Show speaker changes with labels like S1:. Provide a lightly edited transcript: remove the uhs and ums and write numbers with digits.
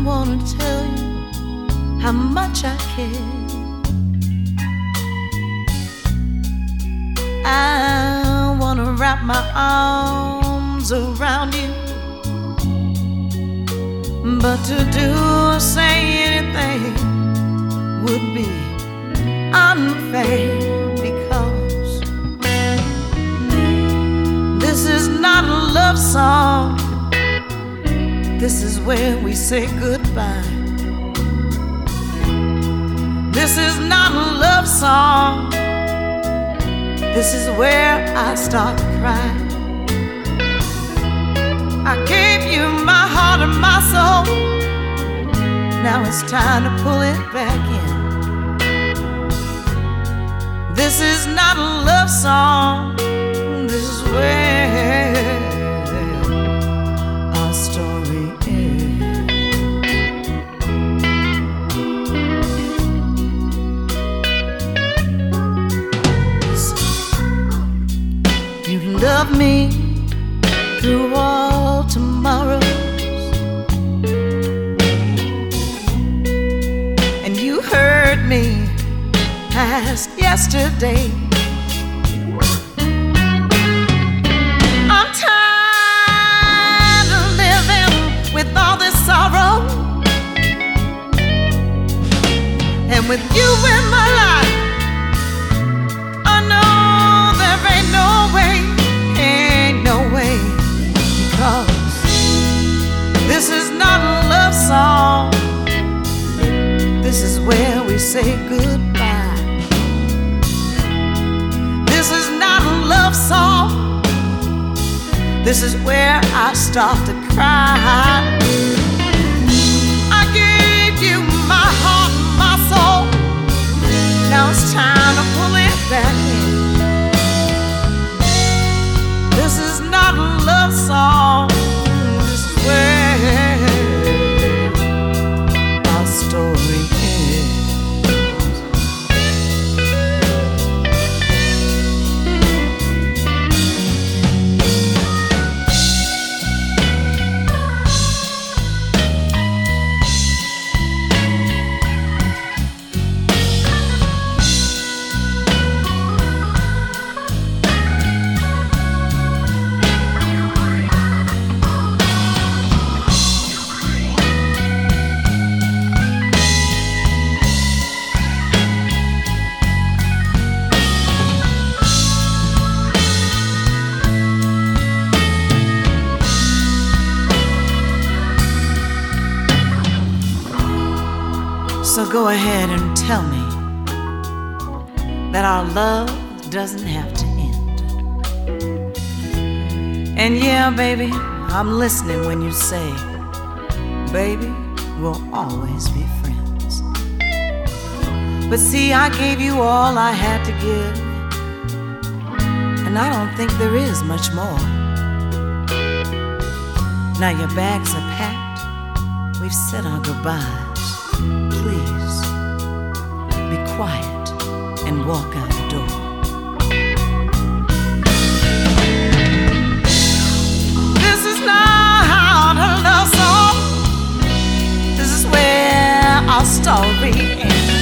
S1: wanna tell you how much I care. I wanna wrap my arms around you, but to do or say anything would be unfair, because this is not a love song. This is where we say goodbye. This is not a love song. This is where I start to cry. I gave you my heart and my soul. Now it's time to pull it back in. This is not a love song. This is where our story ends. You love me through all tomorrows, and you heard me past yesterday. I'm tired of living with all this sorrow, and with you in my life, I know there ain't no way, because this is not a love song. This is where we say goodbye. This is not a love song. This is where I start to cry. I gave you my heart and my soul. Now it's time to pull it back in. This is not a love song. This is where our story ends. So go ahead and tell me that our love doesn't have to end. And yeah, baby, I'm listening when you say, baby, we'll always be friends. But see, I gave you all I had to give, and I don't think there is much more. Now your bags are packed, we've said our goodbyes. Please be quiet and walk out the door. This is not a love song. This is where our story ends.